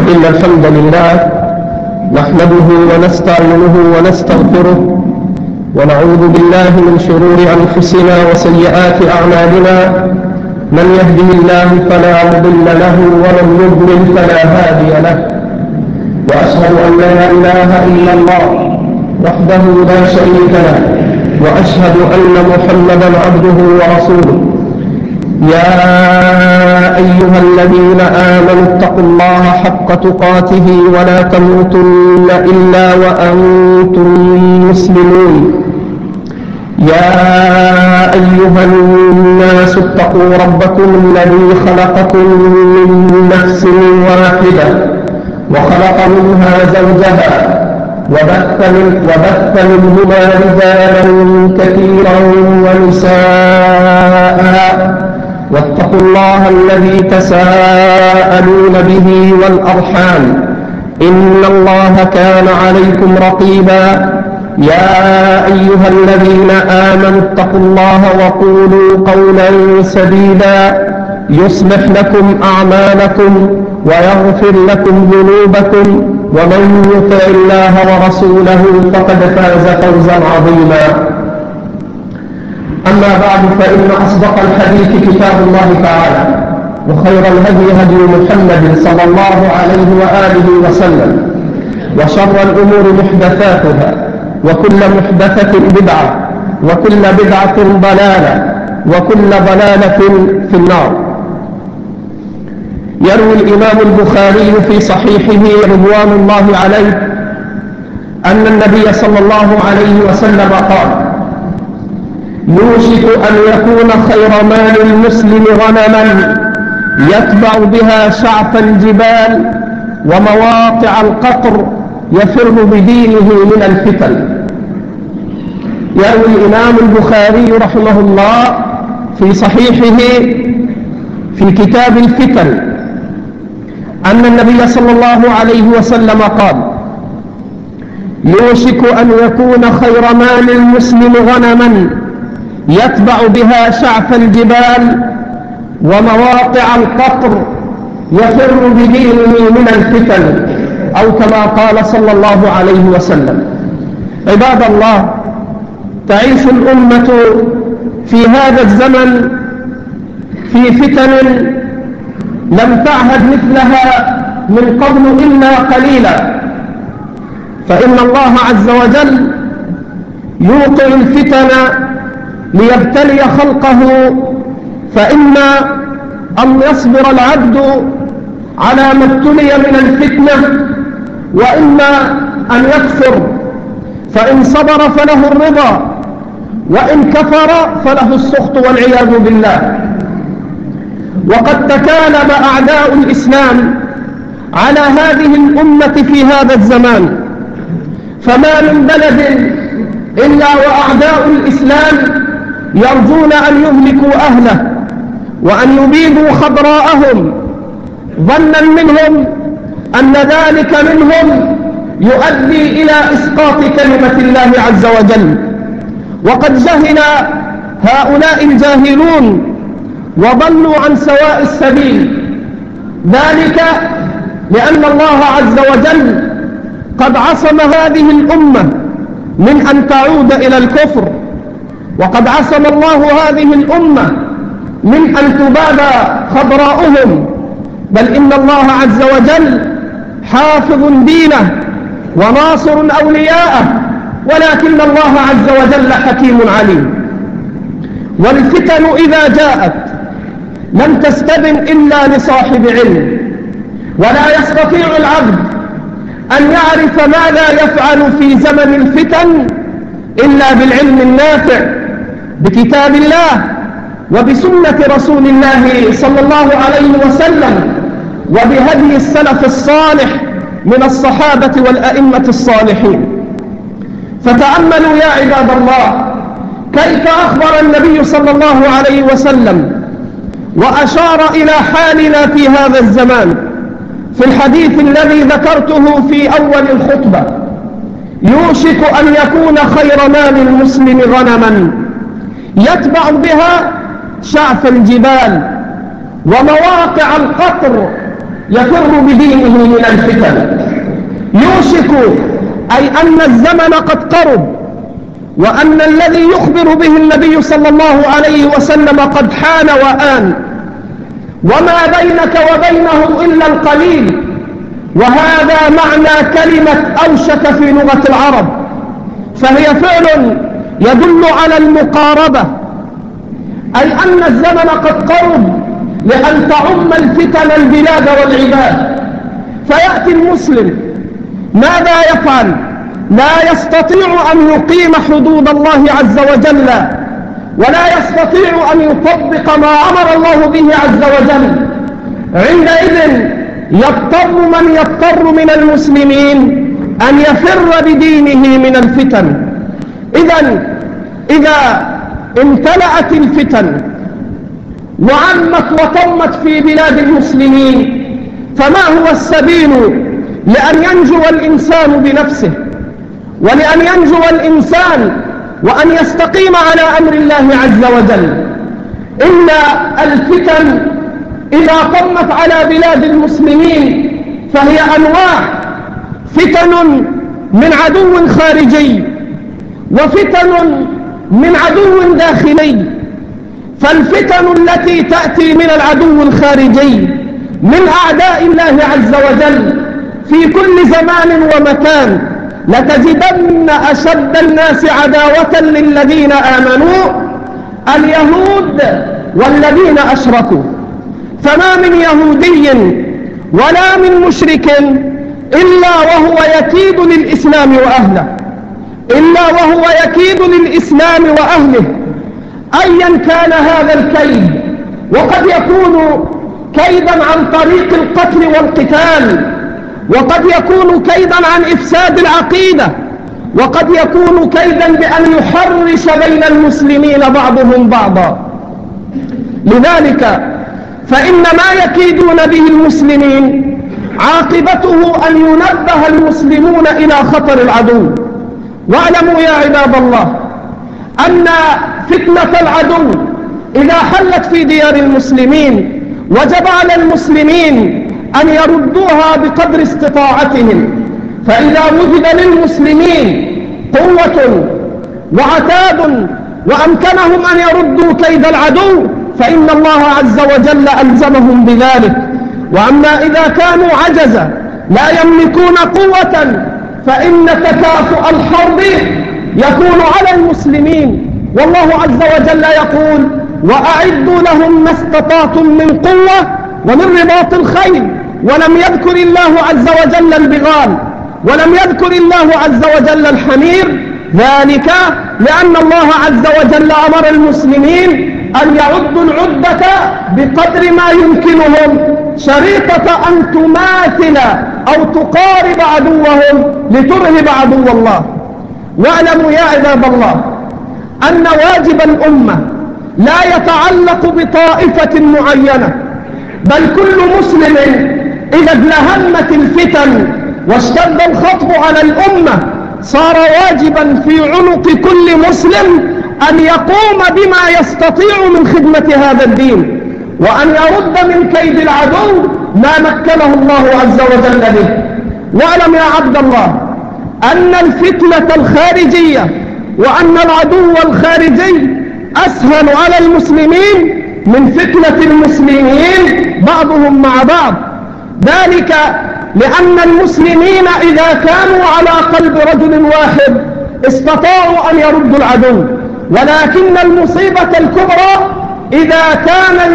إن الحمد لله نحمده ونستعينه ونستغفره ونعوذ بالله من شرور أنفسنا وسيئات أعمالنا. من يهده الله فلا مضل له ومن يضلل فلا هادي له، وأشهد أن لا إله إلا الله وحده لا شريك له، وأشهد أن محمدا عبده ورسوله. يا أيها الذين آمنوا اتقوا الله حق تقاته ولا تموتن إلا وأنتم مسلمون. يا أيها الناس اتقوا ربكم الذي خلقكم من نفس واحدة وخلق منها زوجها وبث منهما رجالا كثيرا ونساء، واتقوا الله الذي تساءلون به والأرحام إن الله كان عليكم رقيبا. يا أيها الذين آمنوا اتقوا الله وقولوا قولا سديدا يصلح لكم أعمالكم ويغفر لكم ذنوبكم، ومن يطع الله ورسوله فقد فاز فوزا عظيما. أما بعد، فإن أصدق الحديث كتاب الله تعالى، وخير الهدي هدي محمد صلى الله عليه وآله وسلم، وشر الأمور محدثاتها، وكل محدثة بدعة، وكل بدعة ضلالة، وكل ضلالة في النار. يروي الإمام البخاري في صحيحه رضوان الله عليه أن النبي صلى الله عليه وسلم قال: يوشك أن يكون خير مال المسلم غنما يتبع بها شعف الجبال ومواقع القطر يفر بدينه من الفتن. يروي الإمام البخاري رحمه الله في صحيحه في كتاب الفتن أن النبي صلى الله عليه وسلم قال: يوشك أن يكون خير مال المسلم غنما يتبع بها شعف الجبال ومواقع القطر يفر بدينه من الفتن، أو كما قال صلى الله عليه وسلم. عباد الله، تعيش الأمة في هذا الزمن في فتن لم تعهد مثلها من قبل إلا قليلا، فإن الله عز وجل يوقع الفتن ليبتلي خلقه، فإما أن يصبر العبد على ما ابتلي من الفتنة، وإما أن يكفر، فإن صبر فله الرضا، وإن كفر فله السخط والعياذ بالله. وقد تكالب أعداء الإسلام على هذه الأمة في هذا الزمان، فما من بلد إلا وأعداء الإسلام يرجون أن يهلكوا أهله وأن يبيدوا خضراءهم، ظنا منهم أن ذلك منهم يؤدي إلى إسقاط كلمة الله عز وجل. وقد جهل هؤلاء الجاهلون وضلوا عن سواء السبيل، ذلك لأن الله عز وجل قد عصم هذه الأمة من أن تعود إلى الكفر، وقد عصم الله هذه الأمة من أن تبادى خضراؤهم، بل إن الله عز وجل حافظ دينه وناصر أولياءه، ولكن الله عز وجل حكيم عليم. والفتن إذا جاءت لم تستبن إلا لصاحب علم، ولا يستطيع العبد أن يعرف ماذا يفعل في زمن الفتن إلا بالعلم النافع بكتاب الله وبسنة رسول الله صلى الله عليه وسلم وبهدي السلف الصالح من الصحابة والأئمة الصالحين. فتأملوا يا عباد الله كيف أخبر النبي صلى الله عليه وسلم وأشار إلى حالنا في هذا الزمان في الحديث الذي ذكرته في أول الخطبة: يوشك أن يكون خير مال المسلم غنما يتبع بها شعف الجبال ومواقع القطر يفر بدينه من الفتن. يوشك أي أن الزمن قد قرب، وأن الذي يخبر به النبي صلى الله عليه وسلم قد حان وآن، وما بينك وبينه إلا القليل. وهذا معنى كلمة أوشك في لغة العرب، فهي فعل يدل على المقاربة، أي أن الزمن قد قرب لأن تعم الفتن البلاد والعباد. فيأتي المسلم ماذا يفعل؟ لا يستطيع أن يقيم حدود الله عز وجل، ولا يستطيع أن يطبق ما أمر الله به عز وجل. عندئذ يضطر من يضطر من المسلمين أن يفر بدينه من الفتن. إذا امتلأت الفتن وعمت وطمت في بلاد المسلمين، فما هو السبيل لأن ينجو الإنسان بنفسه، ولأن ينجو الإنسان وأن يستقيم على أمر الله عز وجل؟ إن الفتن إذا طمت على بلاد المسلمين فهي أنواع: فتن من عدو خارجي، وفتن من عدو داخلي. فالفتن التي تأتي من العدو الخارجي من أعداء الله عز وجل في كل زمان ومكان، لتجدن أشد الناس عداوة للذين آمنوا اليهود والذين أشركوا. فما من يهودي ولا من مشرك إلا وهو يكيد للإسلام وأهله، إلا وهو يكيد للإسلام وأهله، أيا كان هذا الكيد. وقد يكون كيدا عن طريق القتل والقتال، وقد يكون كيدا عن إفساد العقيدة، وقد يكون كيدا بأن يحرش بين المسلمين بعضهم بعضا. لذلك فإن ما يكيدون به المسلمين عاقبته أن ينبه المسلمون إلى خطر العدو. واعلموا يا عباد الله أن فتنة العدو إذا حلت في ديار المسلمين وجب على المسلمين أن يردوها بقدر استطاعتهم. فإذا وجد للمسلمين قوة وعتاد وأمكنهم أن يردوا كيد العدو فإن الله عز وجل ألزمهم بذلك. وأما إذا كانوا عجزا لا يملكون قوة فإن تكافؤ الحرب يكون على المسلمين. والله عز وجل يقول: وأعدوا لهم ما استطعتم من قوة ومن رباط الخيل. ولم يذكر الله عز وجل البغال، ولم يذكر الله عز وجل الحمير، ذلك لأن الله عز وجل أمر المسلمين أن يعدوا العدة بقدر ما يمكنهم، شريطة أن تماثل أو تقارب عدوهم لترهب عدو الله. واعلموا يا عباد الله أن واجب الأمة لا يتعلق بطائفة معينة، بل كل مسلم إذا ازدهمت الفتن واشتد الخطب على الأمة صار واجبا في عنق كل مسلم أن يقوم بما يستطيع من خدمة هذا الدين، وأن يرد من كيد العدو ما مكنه الله عز وجل به. واعلم يا عبد الله أن الفتنة الخارجية وأن العدو الخارجي أسهل على المسلمين من فتنة المسلمين بعضهم مع بعض، ذلك لأن المسلمين إذا كانوا على قلب رجل واحد استطاعوا أن يردوا العدو. ولكن المصيبة الكبرى إذا كان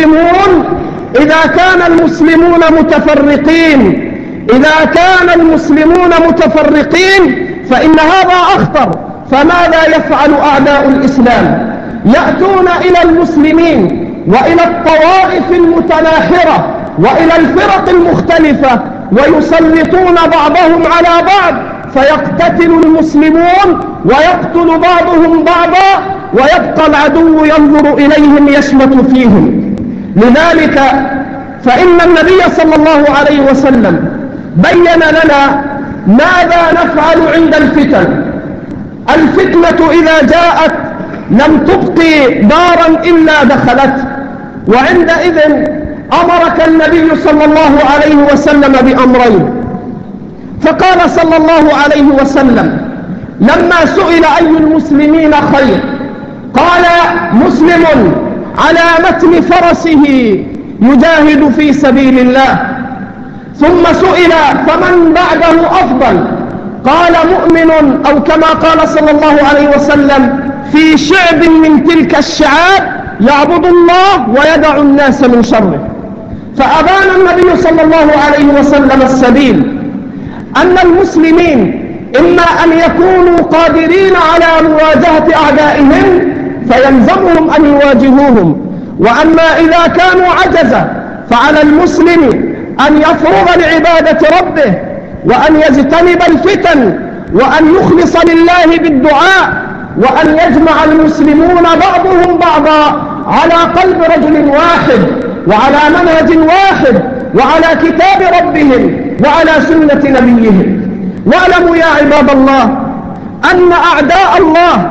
المسلمون متفرقين، إذا كان المسلمون متفرقين فإن هذا أخطر. فماذا يفعل أعداء الإسلام؟ يأتون إلى المسلمين وإلى الطوائف المتناحرة وإلى الفرق المختلفة ويسلطون بعضهم على بعض، فيقتتل المسلمون ويقتل بعضهم بعضا، ويبقى العدو ينظر إليهم يشمت فيهم. لذلك فإن النبي صلى الله عليه وسلم بين لنا ماذا نفعل عند الفتن. الفتنة إذا جاءت لم تبقي دارا إلا دخلت، وعندئذ أمرك النبي صلى الله عليه وسلم بأمرين. فقال صلى الله عليه وسلم لما سئل أي المسلمين خير قال مسلم على متن فرسه يجاهد في سبيل الله. ثم سئل فمن بعده أفضل قال مؤمن أو كما قال صلى الله عليه وسلم في شعب من تلك الشعاب يعبد الله ويدع الناس من شره. فأبان النبي صلى الله عليه وسلم السبيل أن المسلمين إما أن يكونوا قادرين على مواجهة أعدائهم فيلزمهم أن يواجهوهم، وأما إذا كانوا عجزة فعلى المسلم أن يفرغ لعبادة ربه وأن يجتنب الفتن وأن يخلص لله بالدعاء، وأن يجمع المسلمون بعضهم بعضا على قلب رجل واحد وعلى منهج واحد وعلى كتاب ربهم وعلى سنة نبيهم. واعلموا يا عباد الله أن أعداء الله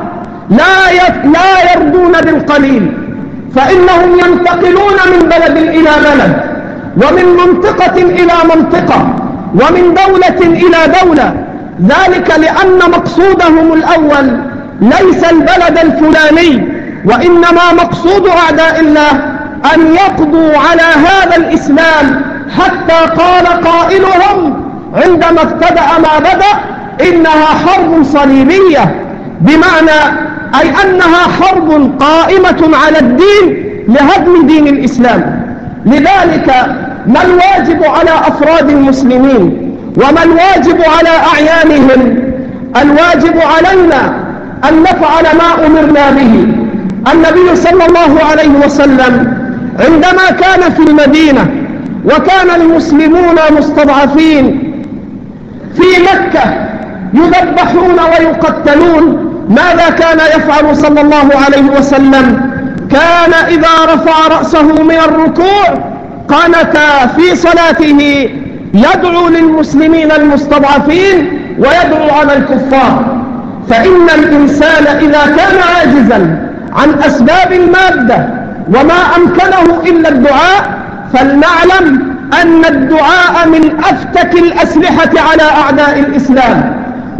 لا يرضون بالقليل، فإنهم ينتقلون من بلد إلى بلد ومن منطقة إلى منطقة ومن دولة إلى دولة، ذلك لأن مقصودهم الأول ليس البلد الفلاني، وإنما مقصود أعداء الله أن يقضوا على هذا الإسلام، حتى قال قائلهم عندما ابتدأ ما بدأ إنها حرب صليبية، بمعنى أي أنها حرب قائمة على الدين لهدم دين الإسلام. لذلك ما الواجب على أفراد المسلمين وما الواجب على أعيانهم؟ الواجب علينا أن نفعل ما أمرنا به. النبي صلى الله عليه وسلم عندما كان في المدينة وكان المسلمون مستضعفين في مكة يذبحون ويقتلون، ماذا كان يفعل صلى الله عليه وسلم؟ كان إذا رفع رأسه من الركوع قنت في صلاته يدعو للمسلمين المستضعفين ويدعو على الكفار. فإن الإنسان إذا كان عاجزا عن أسباب المادة وما أمكنه إلا الدعاء، فلنعلم أن الدعاء من أفتك الأسلحة على أعداء الإسلام،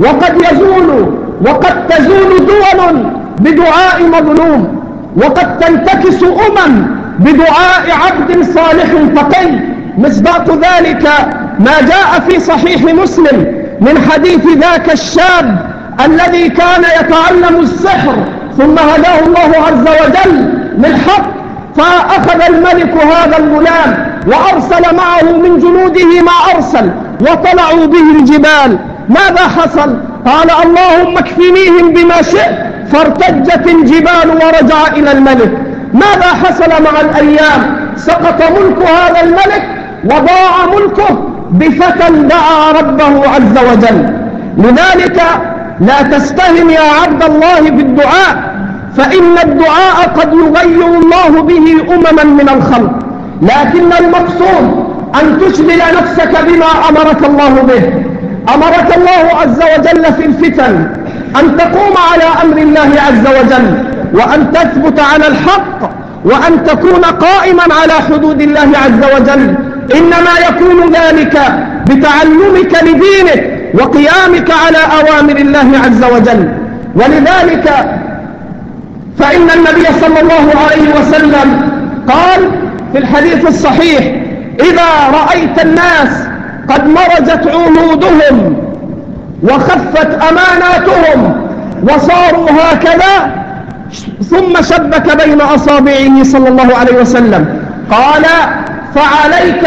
وقد تزول دول بدعاء مظلوم، وقد تنتكس بدعاء عبد صالح تقي. مصداق ذلك ما جاء في صحيح مسلم من حديث ذاك الشاب الذي كان يتعلم السحر ثم هداه الله عز وجل للحق، فأخذ الملك هذا الغلام وأرسل معه من جنوده ما أرسل وطلعوا به الجبال. ماذا حصل؟ قال اللهم اكفنيهم بما شئت، فارتجت الجبال ورجع إلى الملك. ماذا حصل مع الأيام؟ سقط ملك هذا الملك وضاع ملكه بفتى دعا ربه عز وجل. لذلك لا تستهن يا عبد الله بالدعاء، فإن الدعاء قد يغير الله به أمما من الخلق، لكن المقصود أن تشغل نفسك بما أمرك الله به. أمرك الله عز وجل في الفتن أن تقوم على أمر الله عز وجل، وأن تثبت على الحق، وأن تكون قائما على حدود الله عز وجل. إنما يكون ذلك بتعلمك لدينك وقيامك على أوامر الله عز وجل. ولذلك فإن النبي صلى الله عليه وسلم قال في الحديث الصحيح إذا رأيت الناس قد مرجت عهودهم وخفت أماناتهم وصاروا هكذا، ثم شبك بين أصابعه صلى الله عليه وسلم قال فعليك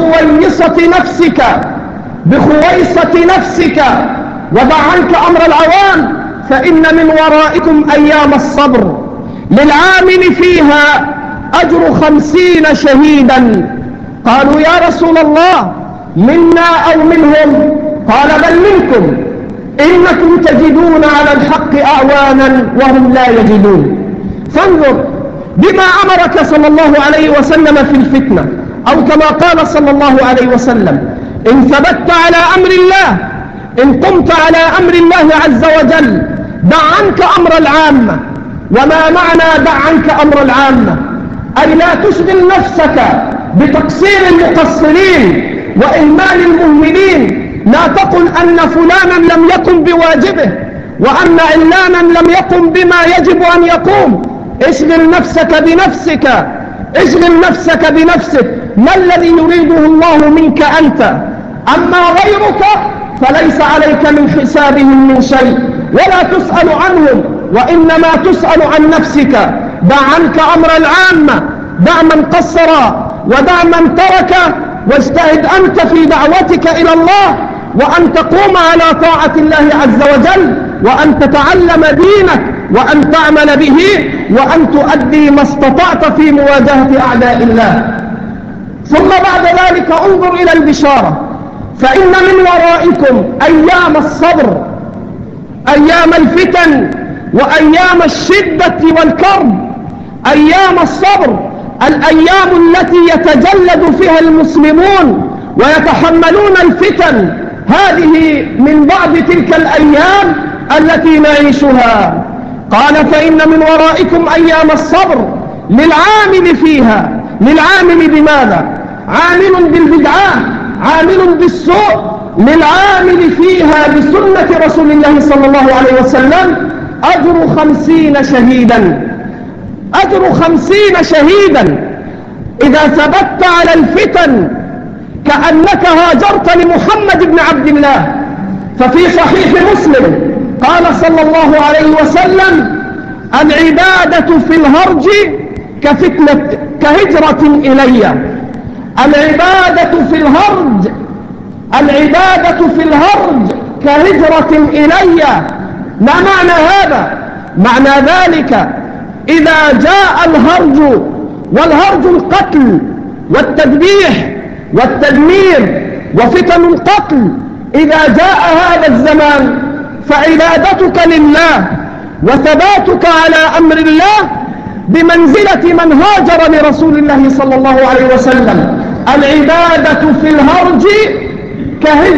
بخويصة نفسك ودع عنك أمر العوام، فإن من ورائكم أيام الصبر للعامل فيها أجر 50 شهيدا. قالوا يا رسول الله منا أو منهم؟ قال بل منكم، إنكم تجدون على الحق أعوانا وهم لا يجدون. فانظر بما أمرك صلى الله عليه وسلم في الفتنة، أو كما قال صلى الله عليه وسلم إن ثبت على أمر الله، إن قمت على أمر الله عز وجل دع عنك أمر العامة. وما معنى دع عنك أمر العامة؟ أي لا تشغل نفسك بتقصير المقصرين وإهمال المهملين. لا تقل أن فلانا لم يقم بواجبه وأن علانا لم يقم بما يجب أن يقوم. اشغل نفسك بنفسك، اشغل نفسك بنفسك. ما الذي يريده الله منك أنت؟ أما غيرك فليس عليك من حسابهم من شيء ولا تسأل عنهم، وإنما تسأل عن نفسك. دع عنك أمر العامة، دع من قصر ودع من ترك، واجتهد أنت في دعوتك إلى الله، وأن تقوم على طاعة الله عز وجل، وأن تتعلم دينك، وأن تعمل به، وأن تؤدي ما استطعت في مواجهة أعداء الله. ثم بعد ذلك انظر إلى البشارة، فإن من ورائكم أيام الصبر، أيام الفتن وأيام الشدة والكرب. أيام الصبر الأيام التي يتجلد فيها المسلمون ويتحملون الفتن. هذه من بعض تلك الأيام التي نعيشها. قال فإن من ورائكم أيام الصبر للعامل فيها. للعامل بماذا؟ عامل بالبدعة، عامل بالسوء، للعامل فيها بسنة رسول الله صلى الله عليه وسلم أجر 50 شهيدا. أجر 50 شهيدا. إذا ثبت على الفتن كأنك هاجرت لمحمد بن عبد الله. ففي صحيح مسلم قال صلى الله عليه وسلم: العبادة في الهرج كهجرة إلي. العبادة في الهرج، العبادة في الهرج كهجرة إلي. ما معنى هذا؟ معنى ذلك إذا جاء الهرج، والهرج القتل والتذبيح والتدمير وفتن القتل، إذا جاء هذا الزمان فعبادتك لله وثباتك على أمر الله بمنزلة من هاجر لرسول الله صلى الله عليه وسلم. العبادة في الهرج كهجرة